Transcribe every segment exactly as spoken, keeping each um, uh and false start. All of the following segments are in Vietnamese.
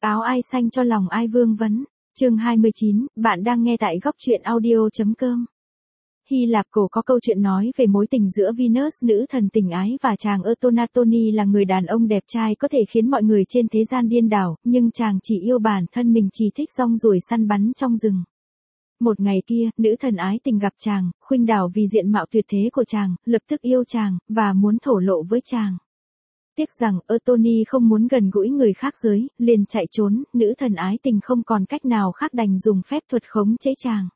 Áo ai xanh cho lòng ai vương vấn. Chương hai mươi chín, bạn đang nghe tại góc truyện audio.com. Hy Lạp cổ có câu chuyện nói về mối tình giữa Venus nữ thần tình ái và chàng Etonatoni là người đàn ông đẹp trai có thể khiến mọi người trên thế gian điên đảo, nhưng chàng chỉ yêu bản thân mình, chỉ thích rong ruổi săn bắn trong rừng. Một ngày kia, nữ thần ái tình gặp chàng, khuynh đảo vì diện mạo tuyệt thế của chàng, lập tức yêu chàng, và muốn thổ lộ với chàng. Tiếc rằng Etoni không muốn gần gũi người khác giới, liền chạy trốn, nữ thần ái tình không còn cách nào khác đành dùng phép thuật khống chế chàng.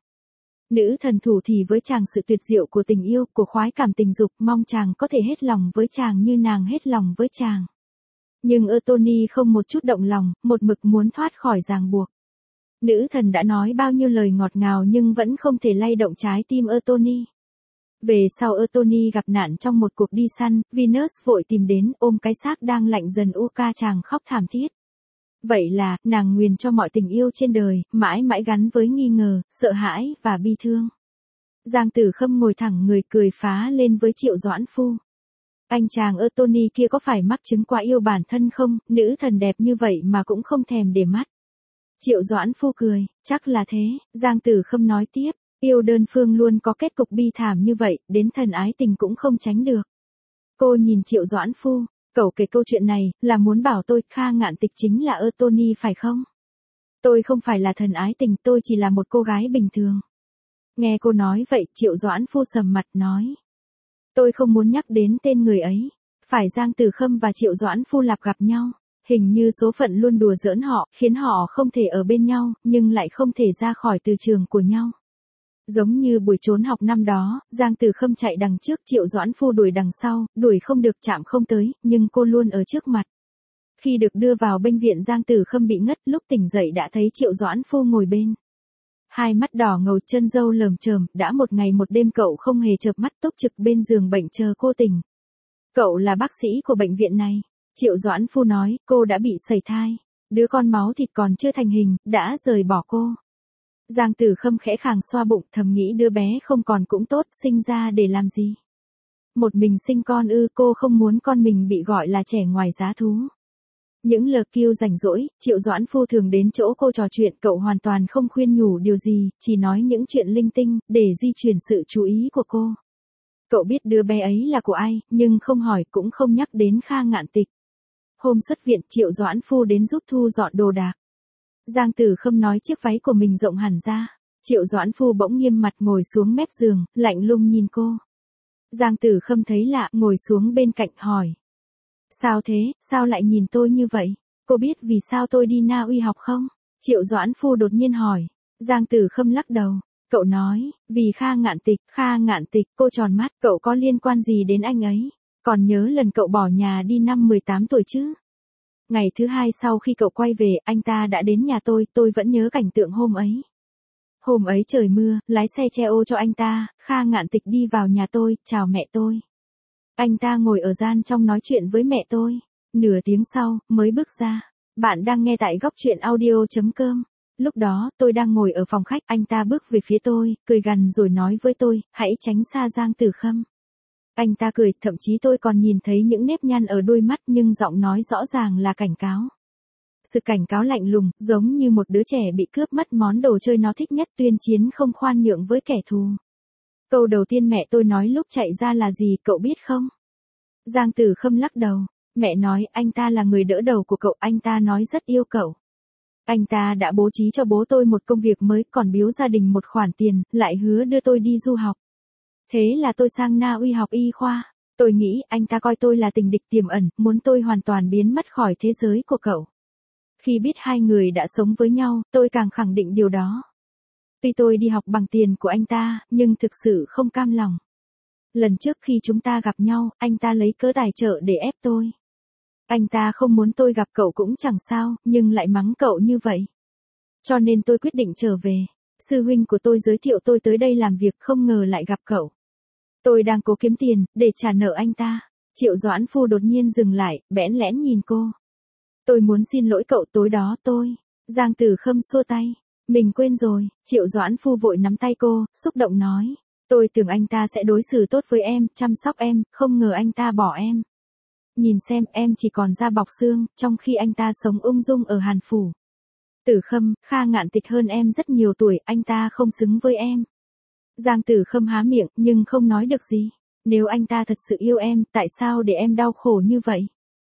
Nữ thần thủ thì với chàng sự tuyệt diệu của tình yêu, của khoái cảm tình dục, mong chàng có thể hết lòng với chàng như nàng hết lòng với chàng. Nhưng Etoni không một chút động lòng, một mực muốn thoát khỏi ràng buộc. Nữ thần đã nói bao nhiêu lời ngọt ngào nhưng vẫn không thể lay động trái tim Etoni. Về sau Etoni gặp nạn trong một cuộc đi săn, Venus vội tìm đến, ôm cái xác đang lạnh dần u ca chàng khóc thảm thiết. Vậy là, nàng nguyền cho mọi tình yêu trên đời, mãi mãi gắn với nghi ngờ, sợ hãi, và bi thương. Giang Tử Khâm ngồi thẳng người cười phá lên với Triệu Doãn Phu. Anh chàng Etoni kia có phải mắc chứng quá yêu bản thân không, nữ thần đẹp như vậy mà cũng không thèm để mắt. Triệu Doãn Phu cười, chắc là thế, Giang Tử Khâm nói tiếp. Yêu đơn phương luôn có kết cục bi thảm như vậy, đến thần ái tình cũng không tránh được. Cô nhìn Triệu Doãn Phu, cậu kể câu chuyện này, là muốn bảo tôi Kha Ngạn Tịch chính là Etoni phải không? Tôi không phải là thần ái tình, tôi chỉ là một cô gái bình thường. Nghe cô nói vậy, Triệu Doãn Phu sầm mặt nói. Tôi không muốn nhắc đến tên người ấy. Phải Giang Tử Khâm và Triệu Doãn Phu Lạp gặp nhau. Hình như số phận luôn đùa giỡn họ, khiến họ không thể ở bên nhau, nhưng lại không thể ra khỏi từ trường của nhau. Giống như buổi trốn học năm đó, Giang Tử Khâm chạy đằng trước, Triệu Doãn Phu đuổi đằng sau, đuổi không được chạm không tới, nhưng cô luôn ở trước mặt. Khi được đưa vào bệnh viện Giang Tử Khâm bị ngất, lúc tỉnh dậy đã thấy Triệu Doãn Phu ngồi bên. Hai mắt đỏ ngầu, chân râu lởm chởm, đã một ngày một đêm cậu không hề chợp mắt, túc trực bên giường bệnh chờ cô tỉnh. Cậu là bác sĩ của bệnh viện này. Triệu Doãn Phu nói, cô đã bị sẩy thai. Đứa con máu thịt còn chưa thành hình, đã rời bỏ cô. Giang Tử Khâm khẽ khàng xoa bụng, thầm nghĩ đứa bé không còn cũng tốt, sinh ra để làm gì. Một mình sinh con ư, cô không muốn con mình bị gọi là trẻ ngoài giá thú. Những lờ kiêu rảnh rỗi, Triệu Doãn Phu thường đến chỗ cô trò chuyện, cậu hoàn toàn không khuyên nhủ điều gì, chỉ nói những chuyện linh tinh, để di chuyển sự chú ý của cô. Cậu biết đứa bé ấy là của ai, nhưng không hỏi cũng không nhắc đến Kha Ngạn Tịch. Hôm xuất viện, Triệu Doãn Phu đến giúp thu dọn đồ đạc. Giang Tử Khâm nói chiếc váy của mình rộng hẳn ra. Triệu Doãn Phu bỗng nghiêm mặt ngồi xuống mép giường, lạnh lùng nhìn cô. Giang Tử Khâm thấy lạ, ngồi xuống bên cạnh hỏi. Sao thế, sao lại nhìn tôi như vậy? Cô biết vì sao tôi đi Na Uy học không? Triệu Doãn Phu đột nhiên hỏi. Giang Tử Khâm lắc đầu. Cậu nói, vì Kha Ngạn Tịch, Kha Ngạn Tịch, cô tròn mắt, cậu có liên quan gì đến anh ấy? Còn nhớ lần cậu bỏ nhà đi năm mười tám tuổi chứ? Ngày thứ hai sau khi cậu quay về, anh ta đã đến nhà tôi, tôi vẫn nhớ cảnh tượng hôm ấy. Hôm ấy trời mưa, lái xe che ô cho anh ta, Kha Ngạn Tịch đi vào nhà tôi, chào mẹ tôi. Anh ta ngồi ở gian trong nói chuyện với mẹ tôi. Nửa tiếng sau, mới bước ra. Bạn đang nghe tại góc truyện audio.com. Lúc đó, tôi đang ngồi ở phòng khách, anh ta bước về phía tôi, cười gằn rồi nói với tôi, hãy tránh xa Giang Tử Khâm. Anh ta cười, thậm chí tôi còn nhìn thấy những nếp nhăn ở đôi mắt, nhưng giọng nói rõ ràng là cảnh cáo. Sự cảnh cáo lạnh lùng, giống như một đứa trẻ bị cướp mất món đồ chơi nó thích nhất, tuyên chiến không khoan nhượng với kẻ thù. Câu đầu tiên mẹ tôi nói lúc chạy ra là gì, cậu biết không? Giang Tử Khâm lắc đầu. Mẹ nói anh ta là người đỡ đầu của cậu, anh ta nói rất yêu cậu. Anh ta đã bố trí cho bố tôi một công việc mới, còn biếu gia đình một khoản tiền, lại hứa đưa tôi đi du học. Thế là tôi sang Na Uy học y khoa. Tôi nghĩ anh ta coi tôi là tình địch tiềm ẩn, muốn tôi hoàn toàn biến mất khỏi thế giới của cậu. Khi biết hai người đã sống với nhau, tôi càng khẳng định điều đó. Tuy tôi đi học bằng tiền của anh ta, nhưng thực sự không cam lòng. Lần trước khi chúng ta gặp nhau, anh ta lấy cớ tài trợ để ép tôi. Anh ta không muốn tôi gặp cậu cũng chẳng sao, nhưng lại mắng cậu như vậy. Cho nên tôi quyết định trở về. Sư huynh của tôi giới thiệu tôi tới đây làm việc, không ngờ lại gặp cậu. Tôi đang cố kiếm tiền, để trả nợ anh ta. Triệu Doãn Phu đột nhiên dừng lại, bẽn lẽn nhìn cô. Tôi muốn xin lỗi cậu, tối đó tôi. Giang Tử Khâm xua tay. Mình quên rồi. Triệu Doãn Phu vội nắm tay cô, xúc động nói. Tôi tưởng anh ta sẽ đối xử tốt với em, chăm sóc em, không ngờ anh ta bỏ em. Nhìn xem, em chỉ còn da bọc xương, trong khi anh ta sống ung dung ở Hàn Phủ. Tử Khâm, Kha Ngạn Tịch hơn em rất nhiều tuổi, anh ta không xứng với em. Giang Tử Khâm há miệng, nhưng không nói được gì. Nếu anh ta thật sự yêu em, tại sao để em đau khổ như vậy?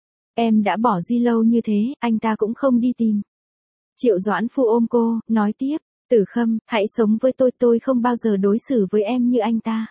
Em đã bỏ Di lâu như thế, anh ta cũng không đi tìm. Triệu Doãn Phu ôm cô, nói tiếp, Tử Khâm, hãy sống với tôi, tôi không bao giờ đối xử với em như anh ta.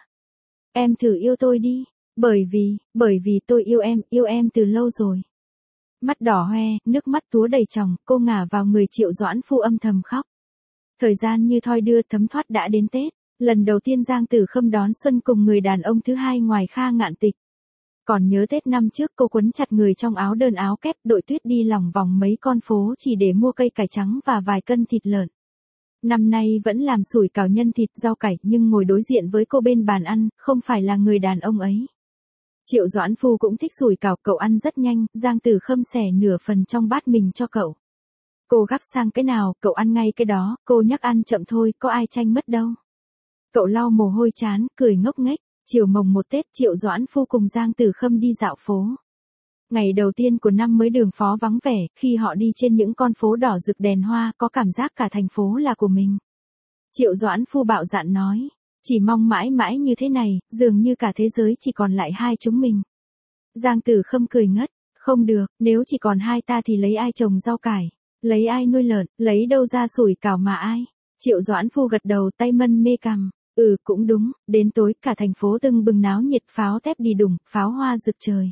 Em thử yêu tôi đi, bởi vì, bởi vì tôi yêu em, yêu em từ lâu rồi. Mắt đỏ hoe, nước mắt túa đầy tròng, cô ngả vào người Triệu Doãn Phu âm thầm khóc. Thời gian như thoi đưa thấm thoát đã đến Tết, lần đầu tiên Giang Tử Khâm đón xuân cùng người đàn ông thứ hai ngoài Kha Ngạn Tịch. Còn nhớ Tết năm trước cô quấn chặt người trong áo đơn áo kép đội tuyết đi lòng vòng mấy con phố chỉ để mua cây cải trắng và vài cân thịt lợn. Năm nay vẫn làm sủi cảo nhân thịt rau cải nhưng ngồi đối diện với cô bên bàn ăn, không phải là người đàn ông ấy. Triệu Doãn Phu cũng thích sủi cảo, cậu ăn rất nhanh, Giang Tử Khâm xẻ nửa phần trong bát mình cho cậu. Cô gắp sang cái nào, cậu ăn ngay cái đó, cô nhắc ăn chậm thôi, có ai tranh mất đâu. Cậu lau mồ hôi chán, cười ngốc nghếch. Chiều mồng một Tết, Triệu Doãn Phu cùng Giang Tử Khâm đi dạo phố. Ngày đầu tiên của năm mới đường phố vắng vẻ, khi họ đi trên những con phố đỏ rực đèn hoa, có cảm giác cả thành phố là của mình. Triệu Doãn Phu bạo dạn nói, chỉ mong mãi mãi như thế này, dường như cả thế giới chỉ còn lại hai chúng mình. Giang Tử Khâm cười ngất, không được, nếu chỉ còn hai ta thì lấy ai trồng rau cải, lấy ai nuôi lợn, lấy đâu ra sủi cảo mà ai. Triệu Doãn Phu gật đầu, tay mân mê cằm. Ừ cũng đúng, đến tối cả thành phố tưng bừng náo nhiệt, pháo tép đi đùng, pháo hoa rực trời.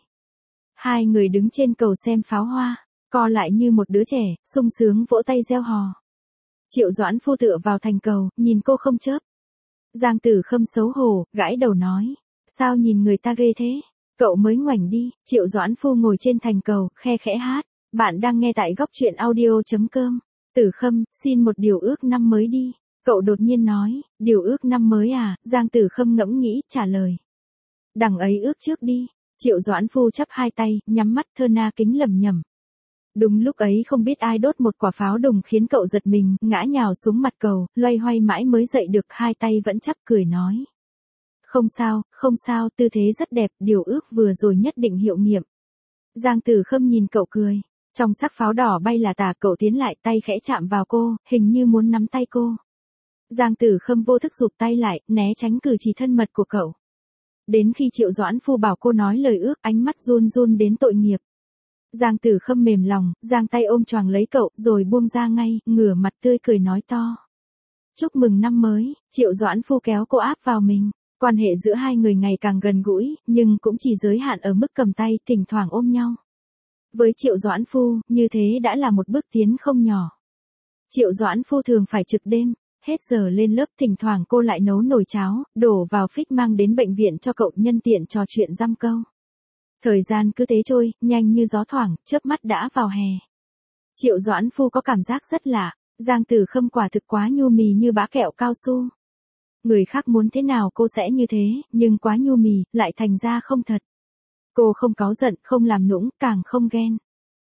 Hai người đứng trên cầu xem pháo hoa, co lại như một đứa trẻ, sung sướng vỗ tay reo hò. Triệu Doãn Phu tựa vào thành cầu, nhìn cô không chớp. Giang Tử Khâm xấu hổ, gãi đầu nói, sao nhìn người ta ghê thế, cậu mới ngoảnh đi. Triệu Doãn Phu ngồi trên thành cầu, khe khẽ hát, bạn đang nghe tại góc truyện audio.com. Tử Khâm, xin một điều ước năm mới đi. Cậu đột nhiên nói, điều ước năm mới à, Giang Tử Khâm ngẫm nghĩ, trả lời. Đằng ấy ước trước đi. Triệu Doãn Phu chắp hai tay, nhắm mắt thơ na kính lẩm nhẩm. Đúng lúc ấy không biết ai đốt một quả pháo đùng khiến cậu giật mình, ngã nhào xuống mặt cầu, loay hoay mãi mới dậy được, hai tay vẫn chắp cười nói. Không sao, không sao, tư thế rất đẹp, điều ước vừa rồi nhất định hiệu nghiệm. Giang Tử Khâm nhìn cậu cười. Trong sắc pháo đỏ bay là tà, cậu tiến lại, tay khẽ chạm vào cô, hình như muốn nắm tay cô. Giang Tử Khâm vô thức rụt tay lại, né tránh cử chỉ thân mật của cậu. Đến khi Triệu Doãn Phu bảo cô nói lời ước, ánh mắt run run đến tội nghiệp. Giang Tử Khâm mềm lòng, giang tay ôm choàng lấy cậu, rồi buông ra ngay, ngửa mặt tươi cười nói to. Chúc mừng năm mới. Triệu Doãn Phu kéo cô áp vào mình. Quan hệ giữa hai người ngày càng gần gũi, nhưng cũng chỉ giới hạn ở mức cầm tay, thỉnh thoảng ôm nhau. Với Triệu Doãn Phu, như thế đã là một bước tiến không nhỏ. Triệu Doãn Phu thường phải trực đêm. Hết giờ lên lớp, thỉnh thoảng cô lại nấu nồi cháo, đổ vào phích mang đến bệnh viện cho cậu, nhân tiện trò chuyện dăm câu. Thời gian cứ thế trôi, nhanh như gió thoảng, chớp mắt đã vào hè. Triệu Doãn Phu có cảm giác rất lạ, Giang Tử Khâm quả thực quá nhu mì như bã kẹo cao su. Người khác muốn thế nào cô sẽ như thế, nhưng quá nhu mì, lại thành ra không thật. Cô không cáu giận, không làm nũng, càng không ghen.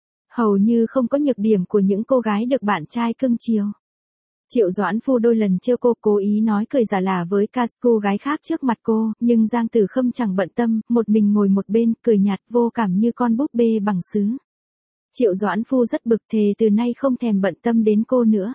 Hầu như không có nhược điểm của những cô gái được bạn trai cưng chiều. Triệu Doãn Phu đôi lần trêu cô, cố ý nói cười giả lả với các cô gái khác trước mặt cô, nhưng Giang Tử Khâm chẳng bận tâm, một mình ngồi một bên, cười nhạt vô cảm như con búp bê bằng sứ. Triệu Doãn Phu rất bực, thề từ nay không thèm bận tâm đến cô nữa.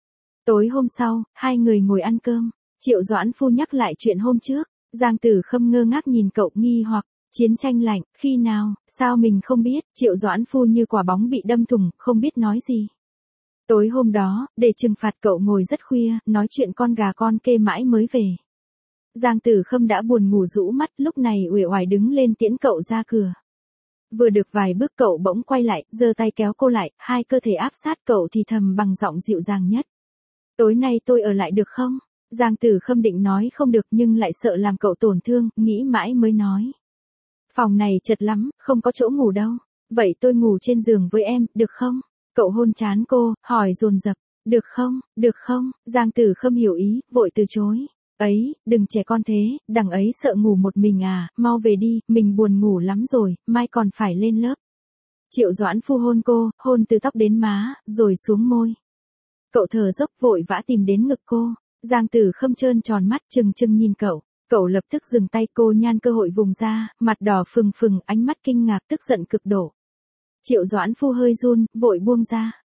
Tối hôm sau, hai người ngồi ăn cơm, Triệu Doãn Phu nhắc lại chuyện hôm trước, Giang Tử Khâm ngơ ngác nhìn cậu nghi hoặc, chiến tranh lạnh, khi nào, sao mình không biết, Triệu Doãn Phu như quả bóng bị đâm thủng, không biết nói gì. Tối hôm đó, để trừng phạt cậu ngồi rất khuya, nói chuyện con gà con kê mãi mới về. Giang Tử Khâm đã buồn ngủ rũ mắt, lúc này uể oải đứng lên tiễn cậu ra cửa. Vừa được vài bước cậu bỗng quay lại, giơ tay kéo cô lại, hai cơ thể áp sát cậu thì thầm bằng giọng dịu dàng nhất. Tối nay tôi ở lại được không? Giang Tử Khâm định nói không được nhưng lại sợ làm cậu tổn thương, nghĩ mãi mới nói. Phòng này chật lắm, không có chỗ ngủ đâu. Vậy tôi ngủ trên giường với em, được không? Cậu hôn trán cô, hỏi dồn dập, được không, được không? Giang Tử Khâm hiểu ý, vội từ chối. Ấy, đừng trẻ con thế, đằng ấy sợ ngủ một mình à, mau về đi, mình buồn ngủ lắm rồi, mai còn phải lên lớp. Triệu Doãn Phu hôn cô, hôn từ tóc đến má, rồi xuống môi. Cậu thở dốc vội vã tìm đến ngực cô. Giang Tử Khâm trơn tròn mắt trừng trừng nhìn cậu. Cậu lập tức dừng tay, cô nhan cơ hội vùng ra, mặt đỏ phừng phừng, ánh mắt kinh ngạc tức giận cực độ. Triệu Doãn Phu hơi run, vội buông ra.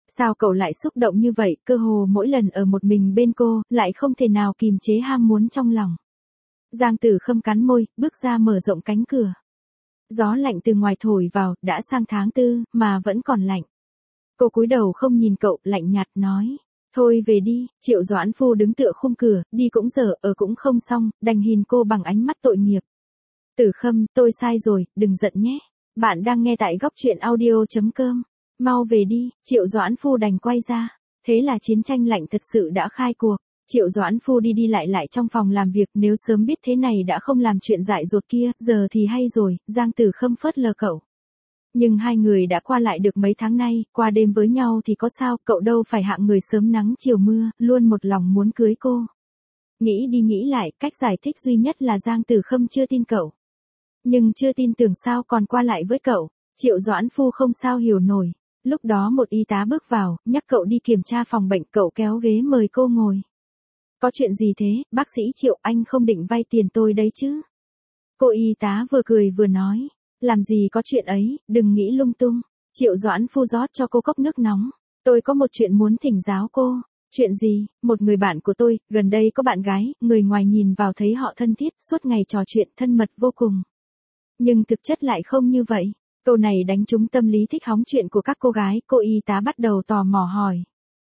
Sao cậu lại xúc động như vậy, cơ hồ mỗi lần ở một mình bên cô, lại không thể nào kìm chế ham muốn trong lòng. Giang Tử Khâm cắn môi, bước ra mở rộng cánh cửa. Gió lạnh từ ngoài thổi vào, đã sang tháng tư, mà vẫn còn lạnh. Cô cúi đầu không nhìn cậu, lạnh nhạt nói. Thôi về đi, Triệu Doãn Phu đứng tựa khung cửa, đi cũng dở, ở cũng không xong, đành nhìn cô bằng ánh mắt tội nghiệp. Tử Khâm, tôi sai rồi, đừng giận nhé. Bạn đang nghe tại góc truyện audio.com. Mau về đi, Triệu Doãn Phu đành quay ra. Thế là chiến tranh lạnh thật sự đã khai cuộc. Triệu Doãn Phu đi đi lại lại trong phòng làm việc, nếu sớm biết thế này đã không làm chuyện dại dột kia, giờ thì hay rồi, Giang Tử Khâm phớt lờ cậu. Nhưng hai người đã qua lại được mấy tháng nay, qua đêm với nhau thì có sao, cậu đâu phải hạng người sớm nắng chiều mưa, luôn một lòng muốn cưới cô. Nghĩ đi nghĩ lại, cách giải thích duy nhất là Giang Tử Khâm chưa tin cậu. Nhưng chưa tin tưởng sao còn qua lại với cậu, Triệu Doãn Phu không sao hiểu nổi. Lúc đó một y tá bước vào, nhắc cậu đi kiểm tra phòng bệnh, cậu kéo ghế mời cô ngồi. Có chuyện gì thế, bác sĩ Triệu, anh không định vay tiền tôi đấy chứ? Cô y tá vừa cười vừa nói, làm gì có chuyện ấy, đừng nghĩ lung tung. Triệu Doãn Phu rót cho cô cốc nước nóng. Tôi có một chuyện muốn thỉnh giáo cô. Chuyện gì? Một người bạn của tôi, gần đây có bạn gái, người ngoài nhìn vào thấy họ thân thiết, suốt ngày trò chuyện thân mật vô cùng. Nhưng thực chất lại không như vậy. Câu này đánh trúng tâm lý thích hóng chuyện của các cô gái, cô y tá bắt đầu tò mò hỏi.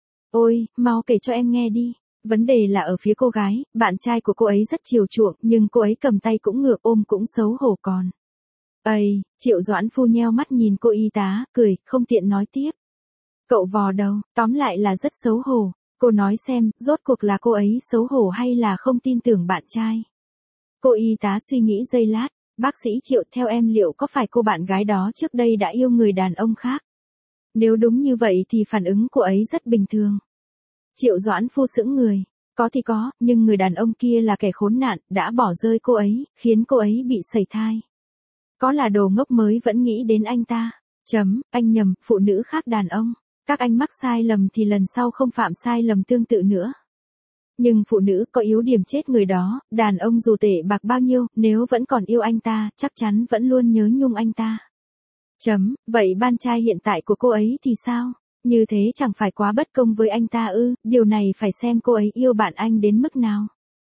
Ôi, mau kể cho em nghe đi. Vấn đề là ở phía cô gái, bạn trai của cô ấy rất chiều chuộng, nhưng cô ấy cầm tay cũng ngược, ôm cũng xấu hổ còn. Ây, Triệu Doãn Phu nheo mắt nhìn cô y tá, cười, không tiện nói tiếp. Cậu vò đầu, tóm lại là rất xấu hổ. Cô nói xem, rốt cuộc là cô ấy xấu hổ hay là không tin tưởng bạn trai. Cô y tá suy nghĩ giây lát, bác sĩ Triệu, theo em liệu có phải cô bạn gái đó trước đây đã yêu người đàn ông khác? Nếu đúng như vậy thì phản ứng cô ấy rất bình thường. Triệu Doãn Phu sững người. Có thì có, nhưng người đàn ông kia là kẻ khốn nạn, đã bỏ rơi cô ấy, khiến cô ấy bị sẩy thai. Có là đồ ngốc mới vẫn nghĩ đến anh ta. Chấm, anh nhầm, phụ nữ khác đàn ông. Các anh mắc sai lầm thì lần sau không phạm sai lầm tương tự nữa. Nhưng phụ nữ có yếu điểm chết người đó, đàn ông dù tệ bạc bao nhiêu, nếu vẫn còn yêu anh ta, chắc chắn vẫn luôn nhớ nhung anh ta. Chấm, vậy bạn trai hiện tại của cô ấy thì sao? Như thế chẳng phải quá bất công với anh ta ư, điều này phải xem cô ấy yêu bạn anh đến mức nào.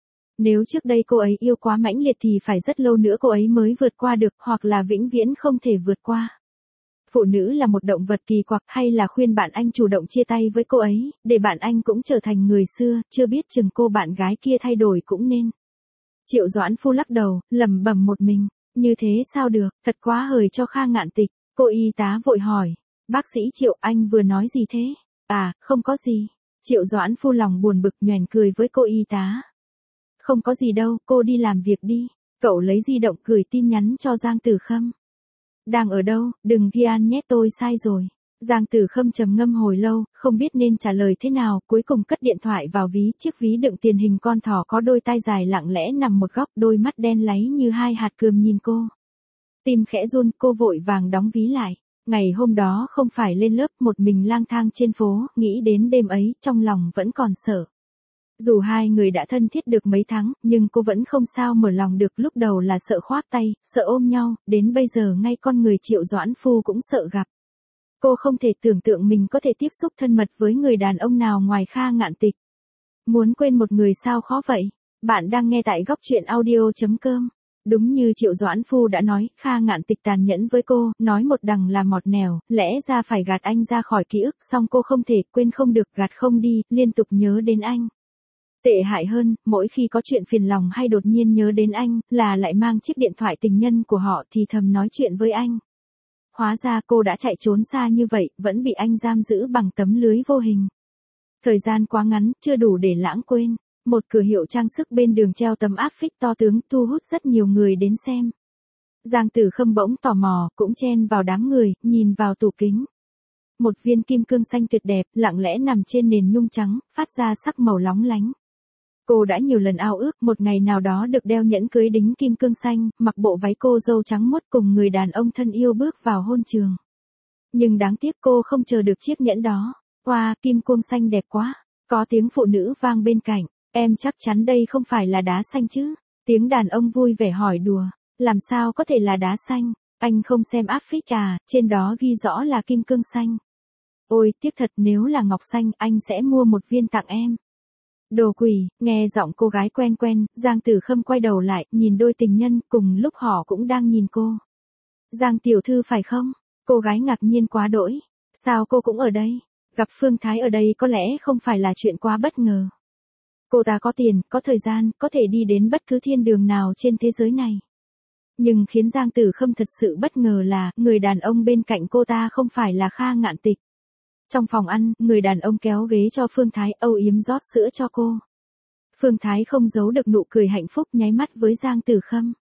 Nếu trước đây cô ấy yêu quá mãnh liệt thì phải rất lâu nữa cô ấy mới vượt qua được, hoặc là vĩnh viễn không thể vượt qua. Phụ nữ là một động vật kỳ quặc, hay là khuyên bạn anh chủ động chia tay với cô ấy, để bạn anh cũng trở thành người xưa, chưa biết chừng cô bạn gái kia thay đổi cũng nên. Triệu Doãn Phu lắc đầu, lẩm bẩm một mình, như thế sao được, thật quá hời cho Kha Ngạn Tịch. Cô y tá vội hỏi, bác sĩ Triệu, anh vừa nói gì thế? À, không có gì. Triệu Doãn Phu lòng buồn bực nhoẻn cười với cô y tá. Không có gì đâu, cô đi làm việc đi. Cậu lấy di động gửi tin nhắn cho Giang Tử Khâm. Đang ở đâu, đừng ghi an nhé, tôi sai rồi. Giang Tử Khâm trầm ngâm hồi lâu, không biết nên trả lời thế nào, cuối cùng cất điện thoại vào ví, chiếc ví đựng tiền hình con thỏ có đôi tai dài lặng lẽ nằm một góc, đôi mắt đen láy như hai hạt cườm nhìn cô. Tim khẽ run, cô vội vàng đóng ví lại. Ngày hôm đó không phải lên lớp, một mình lang thang trên phố, nghĩ đến đêm ấy, trong lòng vẫn còn sợ. Dù hai người đã thân thiết được mấy tháng, nhưng cô vẫn không sao mở lòng được, lúc đầu là sợ khoác tay, sợ ôm nhau, đến bây giờ ngay con người Triệu Doãn Phu cũng sợ gặp. Cô không thể tưởng tượng mình có thể tiếp xúc thân mật với người đàn ông nào ngoài Kha Ngạn Tịch. Muốn quên một người sao khó vậy? Bạn đang nghe tại góc truyện audio.com. Đúng như Triệu Doãn Phu đã nói, Kha Ngạn Tịch tàn nhẫn với cô, nói một đằng là một nẻo, lẽ ra phải gạt anh ra khỏi ký ức, song cô không thể, quên không được, gạt không đi, liên tục nhớ đến anh. Tệ hại hơn, mỗi khi có chuyện phiền lòng hay đột nhiên nhớ đến anh, là lại mang chiếc điện thoại tình nhân của họ thì thầm nói chuyện với anh. Hóa ra cô đã chạy trốn xa như vậy, vẫn bị anh giam giữ bằng tấm lưới vô hình. Thời gian quá ngắn, chưa đủ để lãng quên. Một cửa hiệu trang sức bên đường treo tấm áp phích to tướng, thu hút rất nhiều người đến xem. Giang Tử Khâm bỗng tò mò, cũng chen vào đám người, nhìn vào tủ kính. Một viên kim cương xanh tuyệt đẹp, lặng lẽ nằm trên nền nhung trắng, phát ra sắc màu lóng lánh. Cô đã nhiều lần ao ước một ngày nào đó được đeo nhẫn cưới đính kim cương xanh, mặc bộ váy cô dâu trắng muốt cùng người đàn ông thân yêu bước vào hôn trường. Nhưng đáng tiếc cô không chờ được chiếc nhẫn đó. Wow, kim cương xanh đẹp quá. Có tiếng phụ nữ vang bên cạnh. Em chắc chắn đây không phải là đá xanh chứ? Tiếng đàn ông vui vẻ hỏi đùa. Làm sao có thể là đá xanh? Anh không xem áp phích à, trên đó ghi rõ là kim cương xanh. Ôi, tiếc thật, nếu là ngọc xanh, anh sẽ mua một viên tặng em. Đồ quỷ, nghe giọng cô gái quen quen, Giang Tử Khâm quay đầu lại, nhìn đôi tình nhân, cùng lúc họ cũng đang nhìn cô. Giang tiểu thư phải không? Cô gái ngạc nhiên quá đỗi. Sao cô cũng ở đây? Gặp Phương Thái ở đây có lẽ không phải là chuyện quá bất ngờ. Cô ta có tiền, có thời gian, có thể đi đến bất cứ thiên đường nào trên thế giới này. Nhưng khiến Giang Tử Khâm thật sự bất ngờ là, người đàn ông bên cạnh cô ta không phải là Kha Ngạn Tịch. Trong phòng ăn, người đàn ông kéo ghế cho Phương Thái, âu yếm rót sữa cho cô. Phương Thái không giấu được nụ cười hạnh phúc, nháy mắt với Giang Tử Khâm.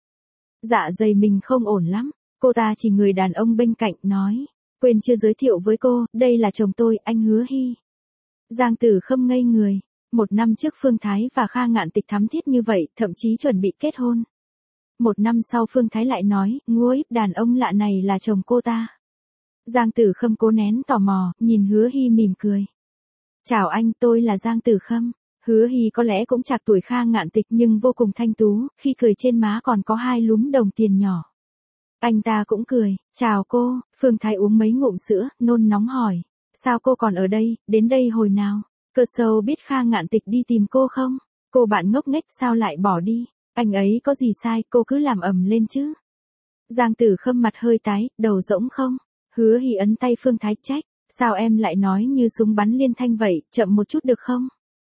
Dạ dày mình không ổn lắm. Cô ta chỉ người đàn ông bên cạnh, nói. Quên chưa giới thiệu với cô, đây là chồng tôi, anh Hứa Hy. Giang Tử Khâm ngây người. Một năm trước Phương Thái và Kha Ngạn Tịch thắm thiết như vậy, thậm chí chuẩn bị kết hôn. Một năm sau Phương Thái lại nói, ngôi, đàn ông lạ này là chồng cô ta. Giang Tử Khâm cố nén tò mò, nhìn Hứa Hy mỉm cười. Chào anh, tôi là Giang Tử Khâm. Hứa Hy có lẽ cũng trạc tuổi Kha Ngạn Tịch nhưng vô cùng thanh tú, khi cười trên má còn có hai lúm đồng tiền nhỏ. Anh ta cũng cười, chào cô. Phương Thái uống mấy ngụm sữa, nôn nóng hỏi. Sao cô còn ở đây, đến đây hồi nào? Cơ sâu biết Kha Ngạn Tịch đi tìm cô không? Cô bạn ngốc nghếch sao lại bỏ đi? Anh ấy có gì sai, cô cứ làm ầm lên chứ. Giang Tử Khâm mặt hơi tái, đầu rỗng không? Hứa Hy ấn tay Phương Thái trách. Sao em lại nói như súng bắn liên thanh vậy, chậm một chút được không?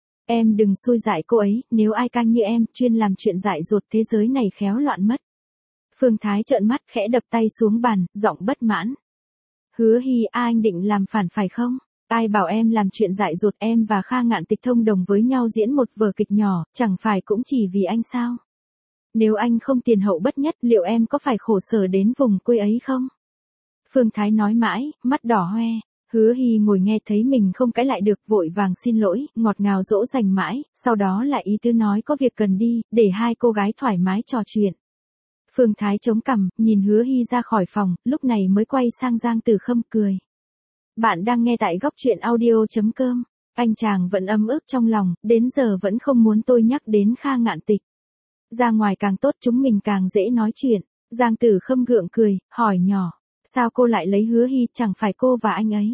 Em đừng xui dại cô ấy, nếu ai canh như em, chuyên làm chuyện dại dột thế giới này khéo loạn mất. Phương Thái trợn mắt khẽ đập tay xuống bàn, giọng bất mãn. Hứa Hy, à, anh định làm phản phải không? Ai bảo em làm chuyện dại dột, em và Kha Ngạn Tịch thông đồng với nhau diễn một vở kịch nhỏ, chẳng phải cũng chỉ vì anh sao? Nếu anh không tiền hậu bất nhất, liệu em có phải khổ sở đến vùng quê ấy không? Phương Thái nói mãi, mắt đỏ hoe. Hứa Hy ngồi nghe thấy mình không cãi lại được, vội vàng xin lỗi, ngọt ngào dỗ dành mãi, sau đó lại ý tứ nói có việc cần đi, để hai cô gái thoải mái trò chuyện. Phương Thái chống cằm, nhìn Hứa Hy ra khỏi phòng, lúc này mới quay sang Giang Tử Khâm cười. Bạn đang nghe tại góc truyện audio.com. Anh chàng vẫn ấm ức trong lòng, đến giờ vẫn không muốn tôi nhắc đến Kha Ngạn Tịch. Ra ngoài càng tốt, chúng mình càng dễ nói chuyện. Giang Tử Khâm gượng cười, hỏi nhỏ. Sao cô lại lấy Hứa Hy, chẳng phải cô và anh ấy?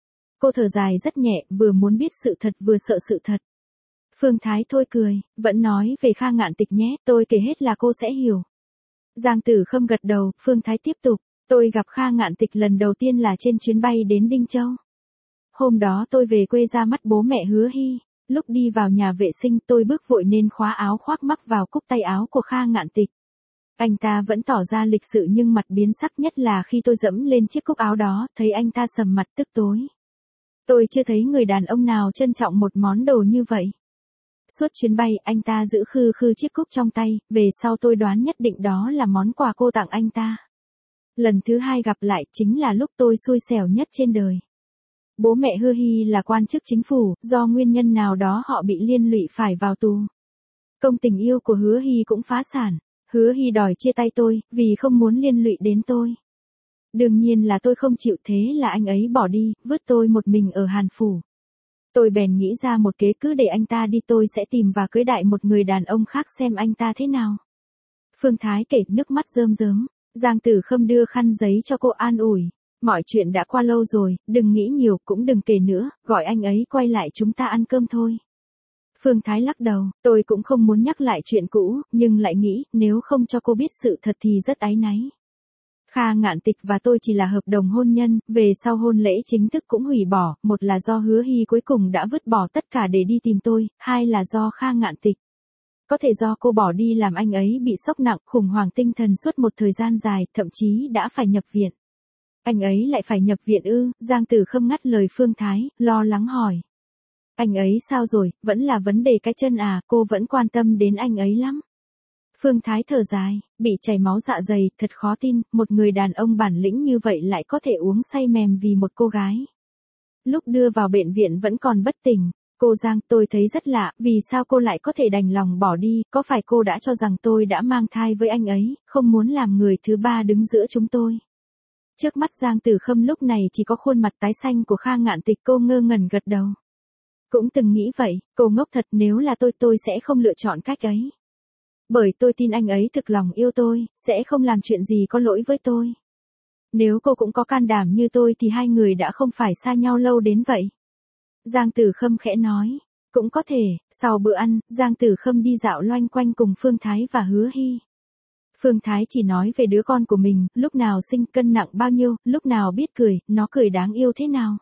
Cô thở dài rất nhẹ, vừa muốn biết sự thật vừa sợ sự thật. Phương Thái thôi cười, vẫn nói về Kha Ngạn Tịch nhé, tôi kể hết là cô sẽ hiểu. Giang Tử Khâm gật đầu, Phương Thái tiếp tục. Tôi gặp Kha Ngạn Tịch lần đầu tiên là trên chuyến bay đến Đinh Châu. Hôm đó tôi về quê ra mắt bố mẹ Hứa Hy. Lúc đi vào nhà vệ sinh tôi bước vội nên khóa áo khoác mắc vào cúc tay áo của Kha Ngạn Tịch. Anh ta vẫn tỏ ra lịch sự nhưng mặt biến sắc, nhất là khi tôi dẫm lên chiếc cúc áo đó, thấy anh ta sầm mặt tức tối. Tôi chưa thấy người đàn ông nào trân trọng một món đồ như vậy. Suốt chuyến bay, anh ta giữ khư khư chiếc cúc trong tay, về sau tôi đoán nhất định đó là món quà cô tặng anh ta. Lần thứ hai gặp lại chính là lúc tôi xui xẻo nhất trên đời. Bố mẹ Hứa Hy là quan chức chính phủ, do nguyên nhân nào đó họ bị liên lụy phải vào tù. Công tình yêu của Hứa Hy cũng phá sản. Hứa Hy đòi chia tay tôi, vì không muốn liên lụy đến tôi. Đương nhiên là tôi không chịu, thế là anh ấy bỏ đi, vứt tôi một mình ở Hàn Phủ. Tôi bèn nghĩ ra một kế, cứ để anh ta đi tôi sẽ tìm và cưới đại một người đàn ông khác xem anh ta thế nào. Phương Thái kể, nước mắt rơm rớm. Giang Tử Khâm đưa khăn giấy cho cô an ủi. Mọi chuyện đã qua lâu rồi, đừng nghĩ nhiều, cũng đừng kể nữa, gọi anh ấy quay lại chúng ta ăn cơm thôi. Phương Thái lắc đầu, tôi cũng không muốn nhắc lại chuyện cũ, nhưng lại nghĩ, nếu không cho cô biết sự thật thì rất áy náy. Kha Ngạn Tịch và tôi chỉ là hợp đồng hôn nhân, về sau hôn lễ chính thức cũng hủy bỏ, một là do Hứa Hy cuối cùng đã vứt bỏ tất cả để đi tìm tôi, hai là do Kha Ngạn Tịch. Có thể do cô bỏ đi làm anh ấy bị sốc nặng, khủng hoảng tinh thần suốt một thời gian dài, thậm chí đã phải nhập viện. Anh ấy lại phải nhập viện ư? Giang Tử Khâm ngắt lời Phương Thái, lo lắng hỏi. Anh ấy sao rồi, vẫn là vấn đề cái chân à, cô vẫn quan tâm đến anh ấy lắm. Phương Thái thở dài, bị chảy máu dạ dày, thật khó tin, một người đàn ông bản lĩnh như vậy lại có thể uống say mềm vì một cô gái. Lúc đưa vào bệnh viện vẫn còn bất tỉnh. Cô Giang, tôi thấy rất lạ, vì sao cô lại có thể đành lòng bỏ đi, có phải cô đã cho rằng tôi đã mang thai với anh ấy, không muốn làm người thứ ba đứng giữa chúng tôi. Trước mắt Giang Tử Khâm lúc này chỉ có khuôn mặt tái xanh của Kha Ngạn Tịch, cô ngơ ngẩn gật đầu. Cũng từng nghĩ vậy, cô ngốc thật, nếu là tôi tôi sẽ không lựa chọn cách ấy. Bởi tôi tin anh ấy thực lòng yêu tôi, sẽ không làm chuyện gì có lỗi với tôi. Nếu cô cũng có can đảm như tôi thì hai người đã không phải xa nhau lâu đến vậy. Giang Tử Khâm khẽ nói. Cũng có thể, sau bữa ăn, Giang Tử Khâm đi dạo loanh quanh cùng Phương Thái và Hứa Hy. Phương Thái chỉ nói về đứa con của mình, lúc nào sinh, cân nặng bao nhiêu, lúc nào biết cười, nó cười đáng yêu thế nào.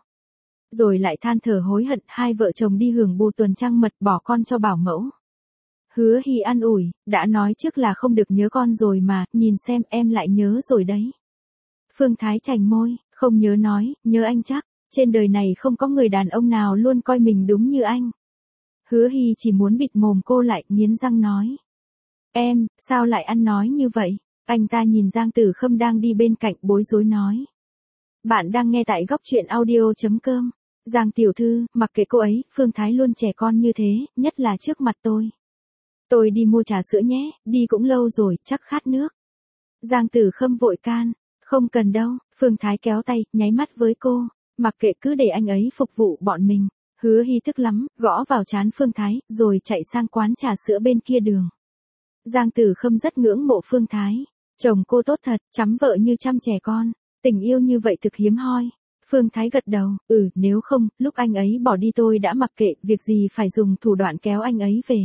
Rồi lại than thở hối hận, hai vợ chồng đi hưởng bù tuần trăng mật bỏ con cho bảo mẫu. Hứa Hy an ủi, đã nói trước là không được nhớ con rồi mà, nhìn xem em lại nhớ rồi đấy. Phương Thái chành môi, không nhớ nói, nhớ anh chắc, trên đời này không có người đàn ông nào luôn coi mình đúng như anh. Hứa Hy chỉ muốn bịt mồm cô lại, nghiến răng nói. Em, sao lại ăn nói như vậy? Anh ta nhìn Giang Tử Khâm đang đi bên cạnh bối rối nói. Bạn đang nghe tại góc truyện audio.com. Giang tiểu thư, mặc kệ cô ấy, Phương Thái luôn trẻ con như thế, nhất là trước mặt tôi. Tôi đi mua trà sữa nhé, đi cũng lâu rồi, chắc khát nước. Giang Tử Khâm vội can. Không cần đâu, Phương Thái kéo tay, nháy mắt với cô. Mặc kệ cứ để anh ấy phục vụ bọn mình. Hứa Hy tức lắm, gõ vào trán Phương Thái, rồi chạy sang quán trà sữa bên kia đường. Giang Tử Khâm rất ngưỡng mộ Phương Thái. Chồng cô tốt thật, chăm vợ như chăm trẻ con. Tình yêu như vậy thực hiếm hoi. Phương Thái gật đầu, ừ, nếu không, lúc anh ấy bỏ đi tôi đã mặc kệ, việc gì phải dùng thủ đoạn kéo anh ấy về.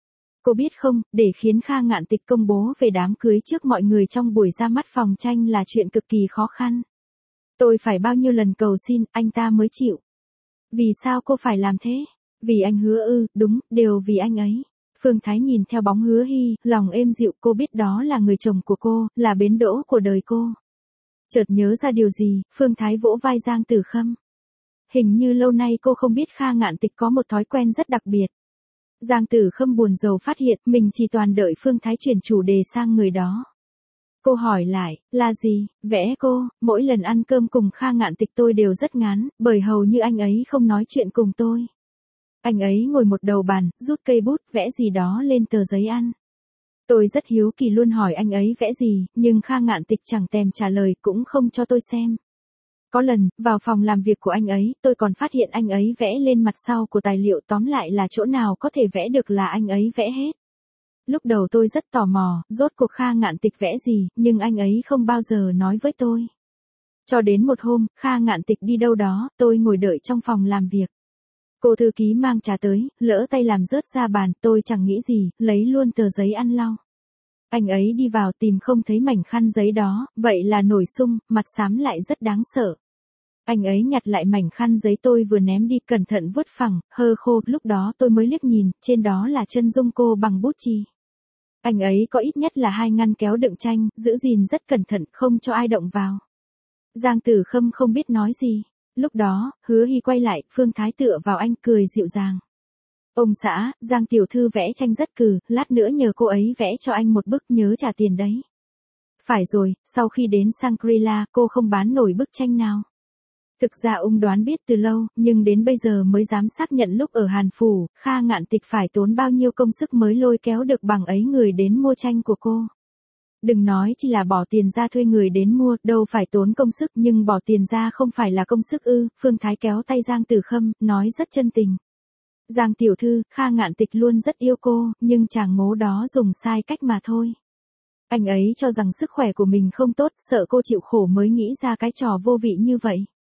Cô biết không, để khiến Kha Ngạn Tịch công bố về đám cưới trước mọi người trong buổi ra mắt phòng tranh là chuyện cực kỳ khó khăn. Tôi phải bao nhiêu lần cầu xin, anh ta mới chịu. Vì sao cô phải làm thế? Vì anh Hứa ư, đúng, đều vì anh ấy. Phương Thái nhìn theo bóng Hứa Hy, lòng êm dịu, cô biết đó là người chồng của cô, là bến đỗ của đời cô. Chợt nhớ ra điều gì, Phương Thái vỗ vai Giang Tử Khâm. Hình như lâu nay cô không biết Kha Ngạn Tịch có một thói quen rất đặc biệt. Giang Tử Khâm buồn rầu phát hiện mình chỉ toàn đợi Phương Thái chuyển chủ đề sang người đó. Cô hỏi lại, là gì, vẽ cô, mỗi lần ăn cơm cùng Kha Ngạn Tịch tôi đều rất ngán, bởi hầu như anh ấy không nói chuyện cùng tôi. Anh ấy ngồi một đầu bàn, rút cây bút, vẽ gì đó lên tờ giấy ăn. Tôi rất hiếu kỳ luôn hỏi anh ấy vẽ gì, nhưng Kha Ngạn Tịch chẳng thèm trả lời cũng không cho tôi xem. Có lần, vào phòng làm việc của anh ấy, tôi còn phát hiện anh ấy vẽ lên mặt sau của tài liệu, tóm lại là chỗ nào có thể vẽ được là anh ấy vẽ hết. Lúc đầu tôi rất tò mò, rốt cuộc Kha Ngạn Tịch vẽ gì, nhưng anh ấy không bao giờ nói với tôi. Cho đến một hôm, Kha Ngạn Tịch đi đâu đó, tôi ngồi đợi trong phòng làm việc. Cô thư ký mang trà tới, lỡ tay làm rớt ra bàn, tôi chẳng nghĩ gì, lấy luôn tờ giấy ăn lau. Anh ấy đi vào tìm không thấy mảnh khăn giấy đó, vậy là nổi sung, mặt xám lại rất đáng sợ. Anh ấy nhặt lại mảnh khăn giấy tôi vừa ném đi, cẩn thận vuốt phẳng, hơ khô, lúc đó tôi mới liếc nhìn, trên đó là chân dung cô bằng bút chì. Anh ấy có ít nhất là hai ngăn kéo đựng tranh, giữ gìn rất cẩn thận, không cho ai động vào. Giang Tử Khâm không biết nói gì. Lúc đó, Hứa Hy quay lại, Phương Thái tựa vào anh cười dịu dàng. Ông xã, Giang tiểu thư vẽ tranh rất cừ, lát nữa nhờ cô ấy vẽ cho anh một bức, nhớ trả tiền đấy. Phải rồi, sau khi đến Shangri-La, cô không bán nổi bức tranh nào. Thực ra ông đoán biết từ lâu, nhưng đến bây giờ mới dám xác nhận lúc ở Hàn Phủ, Kha Ngạn Tịch phải tốn bao nhiêu công sức mới lôi kéo được bằng ấy người đến mua tranh của cô. Đừng nói chỉ là bỏ tiền ra thuê người đến mua, đâu phải tốn công sức, nhưng bỏ tiền ra không phải là công sức ư. Phương Thái kéo tay Giang Tử Khâm, nói rất chân tình. Giang tiểu thư, Kha Ngạn Tịch luôn rất yêu cô, nhưng chàng ngố đó dùng sai cách mà thôi. Anh ấy cho rằng sức khỏe của mình không tốt, sợ cô chịu khổ mới nghĩ ra cái trò vô vị như vậy.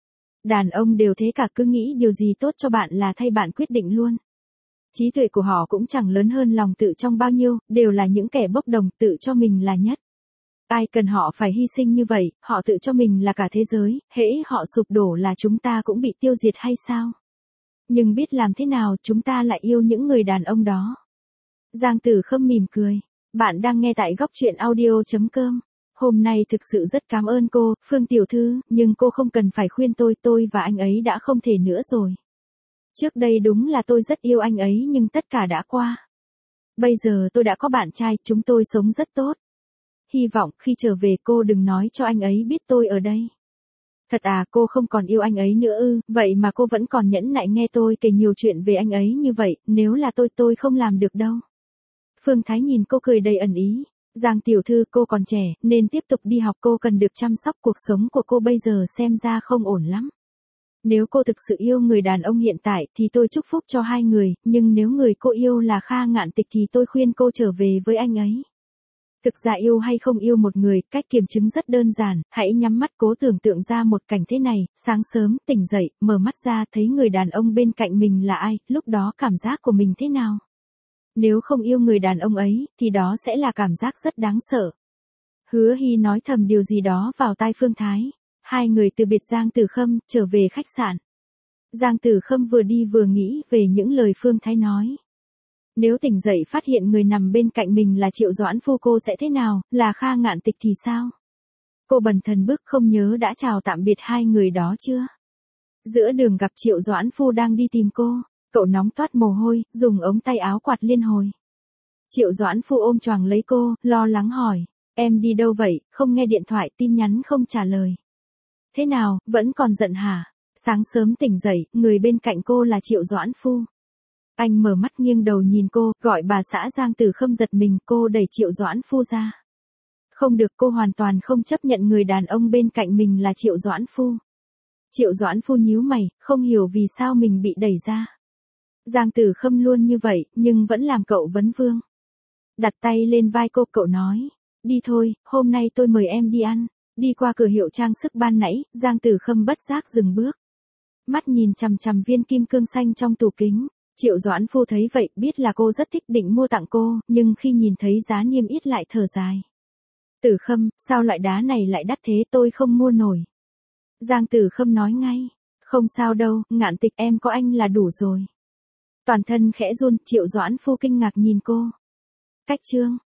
Đàn ông đều thế cả, cứ nghĩ điều gì tốt cho bạn là thay bạn quyết định luôn. Trí tuệ của họ cũng chẳng lớn hơn lòng tự trong bao nhiêu, đều là những kẻ bốc đồng, tự cho mình là nhất. Ai cần họ phải hy sinh như vậy, họ tự cho mình là cả thế giới, hễ họ sụp đổ là chúng ta cũng bị tiêu diệt hay sao? Nhưng biết làm thế nào chúng ta lại yêu những người đàn ông đó? Giang Tử Khâm mỉm cười. Bạn đang nghe tại góc truyện audio.com. Hôm nay thực sự rất cảm ơn cô, Phương tiểu thư, nhưng cô không cần phải khuyên tôi, tôi và anh ấy đã không thể nữa rồi. Trước đây đúng là tôi rất yêu anh ấy nhưng tất cả đã qua. Bây giờ tôi đã có bạn trai, chúng tôi sống rất tốt. Hy vọng khi trở về cô đừng nói cho anh ấy biết tôi ở đây. Thật à, cô không còn yêu anh ấy nữa ư, vậy mà cô vẫn còn nhẫn nại nghe tôi kể nhiều chuyện về anh ấy như vậy, nếu là tôi tôi không làm được đâu. Phương Thái nhìn cô cười đầy ẩn ý. Giang tiểu thư, cô còn trẻ, nên tiếp tục đi học, cô cần được chăm sóc, cuộc sống của cô bây giờ xem ra không ổn lắm. Nếu cô thực sự yêu người đàn ông hiện tại thì tôi chúc phúc cho hai người, nhưng nếu người cô yêu là Kha Ngạn Tịch thì tôi khuyên cô trở về với anh ấy. Thực ra yêu hay không yêu một người, cách kiểm chứng rất đơn giản, hãy nhắm mắt cố tưởng tượng ra một cảnh thế này, sáng sớm, tỉnh dậy, mở mắt ra thấy người đàn ông bên cạnh mình là ai, lúc đó cảm giác của mình thế nào? Nếu không yêu người đàn ông ấy, thì đó sẽ là cảm giác rất đáng sợ. Hứa Hy nói thầm điều gì đó vào tai Phương Thái. Hai người từ biệt Giang Tử Khâm, trở về khách sạn. Giang Tử Khâm vừa đi vừa nghĩ về những lời Phương Thái nói. Nếu tỉnh dậy phát hiện người nằm bên cạnh mình là Triệu Doãn Phu cô sẽ thế nào, là Kha Ngạn Tịch thì sao? Cô bần thần bước không nhớ đã chào tạm biệt hai người đó chưa? Giữa đường gặp Triệu Doãn Phu đang đi tìm cô, cậu nóng toát mồ hôi, dùng ống tay áo quạt liên hồi. Triệu Doãn Phu ôm choàng lấy cô, lo lắng hỏi, em đi đâu vậy, không nghe điện thoại, tin nhắn không trả lời. Thế nào, vẫn còn giận hả? Sáng sớm tỉnh dậy, người bên cạnh cô là Triệu Doãn Phu. Anh mở mắt nghiêng đầu nhìn cô, gọi bà xã Giang Tử Khâm giật mình, cô đẩy Triệu Doãn Phu ra. Không được, cô hoàn toàn không chấp nhận người đàn ông bên cạnh mình là Triệu Doãn Phu. Triệu Doãn Phu nhíu mày, không hiểu vì sao mình bị đẩy ra. Giang Tử Khâm luôn như vậy, nhưng vẫn làm cậu vấn vương. Đặt tay lên vai cô, cậu nói, đi thôi, hôm nay tôi mời em đi ăn. Đi qua cửa hiệu trang sức ban nãy, Giang Tử Khâm bất giác dừng bước. Mắt nhìn chằm chằm viên kim cương xanh trong tủ kính. Triệu Doãn Phu thấy vậy, biết là cô rất thích định mua tặng cô, nhưng khi nhìn thấy giá niêm yết lại thở dài. Tử Khâm, sao loại đá này lại đắt thế, tôi không mua nổi. Giang Tử Khâm nói ngay, không sao đâu, Ngạn Tịch, em có anh là đủ rồi. Toàn thân khẽ run, Triệu Doãn Phu kinh ngạc nhìn cô. Cách chương